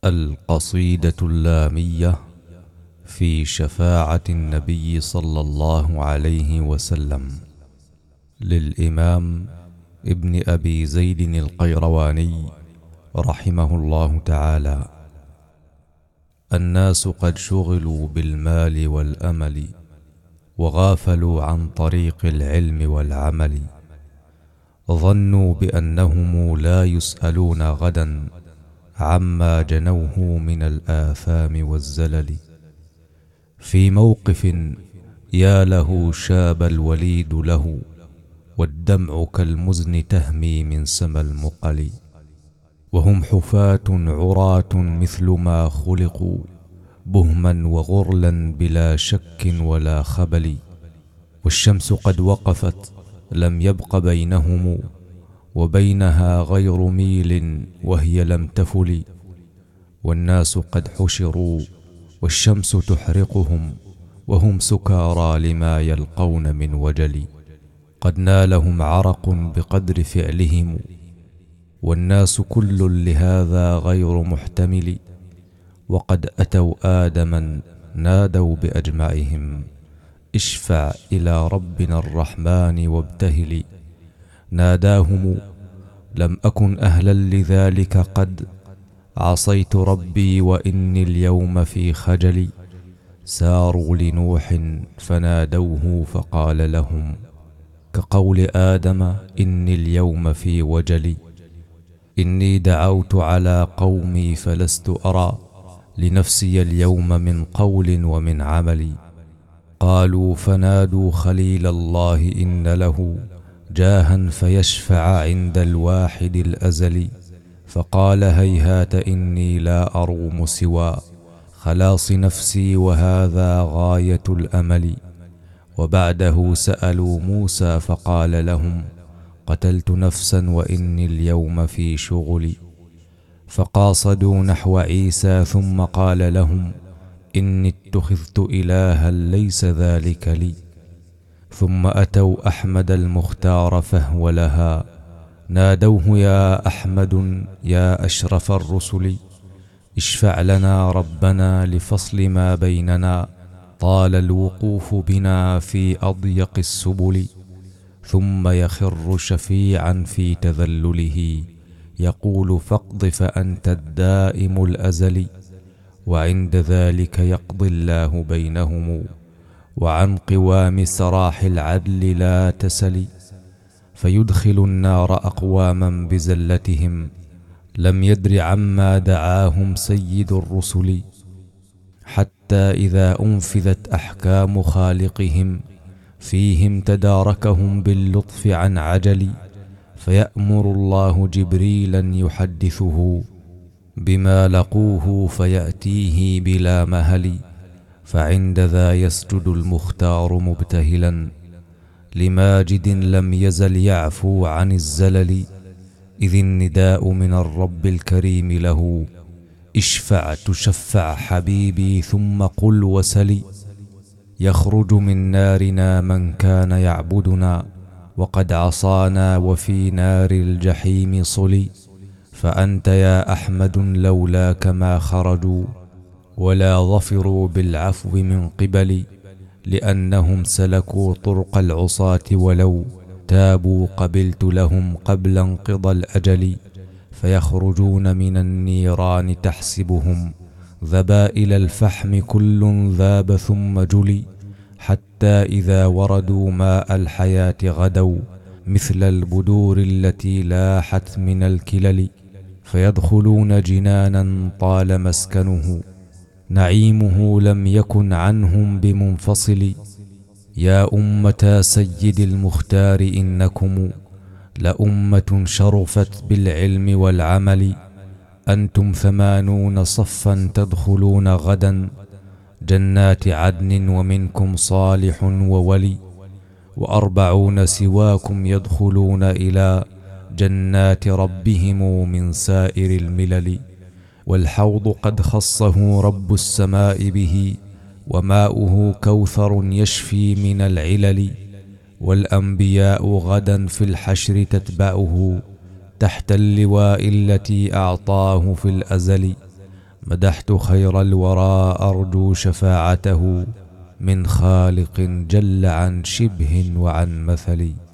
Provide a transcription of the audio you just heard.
القصيدة اللامية في شفاعة النبي صلى الله عليه وسلم، للإمام ابن أبي زيد القيرواني رحمه الله تعالى. الناس قد شغلوا بالمال والأمل، وغافلوا عن طريق العلم والعمل. ظنوا بأنهم لا يسألون غدا عما جنوه من الآثام والزلل. في موقف يا له شاب الوليد له، والدمع كالمزن تهمي من سما المقل. وهم حفاة عراة مثل ما خلقوا، بهما وغرلا بلا شك ولا خبل. والشمس قد وقفت لم يبق بينهم، وبينها غير ميل وهي لم تفل. والناس قد حشروا والشمس تحرقهم، وهم سكارى لما يلقون من وجل. قد نالهم عرق بقدر فعلهم، والناس كل لهذا غير محتمل. وقد أتوا آدما نادوا بأجمعهم، اشفع إلى ربنا الرحمن وابتهل. ناداهم لم أكن أهلا لذلك، قد عصيت ربي وإني اليوم في خجل. ساروا لنوح فنادوه فقال لهم، كقول آدم إني اليوم في وجل. إني دعوت على قومي فلست أرى لنفسي اليوم من قول ومن عمل. قالوا فنادوا خليل الله إن له جاها فيشفع عند الواحد الأزل. فقال هيهات إني لا أروم سوى خلاص نفسي، وهذا غاية الأمل. وبعده سألوا موسى فقال لهم، قتلت نفسا وإني اليوم في شغل. فقاصدوا نحو عيسى ثم قال لهم، إني اتخذت إلها ليس ذلك لي. ثم أتوا أحمد المختار فهو لها، نادوه يا أحمد يا أشرف الرسل. اشفع لنا ربنا لفصل ما بيننا، طال الوقوف بنا في أضيق السبل. ثم يخر شفيعا في تذلله، يقول فاقض فأنت الدائم الأزلي. وعند ذلك يقضي الله بينهم، وعن قوام سراح العدل لا تسل. فيدخل النار أقواما بزلتهم، لم يدر عما دعاهم سيد الرسل. حتى إذا أنفذت أحكام خالقهم، فيهم تداركهم باللطف عن عجل. فيأمر الله جبريلا يحدثه بما لقوه، فيأتيه بلا مهل. فعند ذا يسجد المختار مبتهلا لماجد لم يزل يعفو عن الزلل. إذ النداء من الرب الكريم له، اشفع تشفع حبيبي ثم قل وسل. يخرج من نارنا من كان يعبدنا، وقد عصانا وفي نار الجحيم صلي. فأنت يا أحمد لولاك ما خرجوا، ولا ظفروا بالعفو من قبل. لأنهم سلكوا طرق العصاة، ولو تابوا قبلت لهم قبل انقضى الأجل. فيخرجون من النيران تحسبهم ذبائل الفحم، كل ذاب ثم جلي. حتى إذا وردوا ماء الحياة غدوا مثل البدور التي لاحت من الكلل. فيدخلون جنانا طال مسكنه، نعيمه لم يكن عنهم بمنفصل. يا أمة سيد المختار إنكم لأمة شرفت بالعلم والعمل. أنتم 80 صفا تدخلون غدا جنات عدن، ومنكم صالح وولي. و40 سواكم يدخلون إلى جنات ربهم من سائر الملل. والحوض قد خصه رب السماء به، وماؤه كوثر يشفي من العلل. والأنبياء غدا في الحشر تتبعه، تحت اللواء التي أعطاه في الأزل. مدحت خير الورى أرجو شفاعته من خالق جل عن شبه وعن مثل.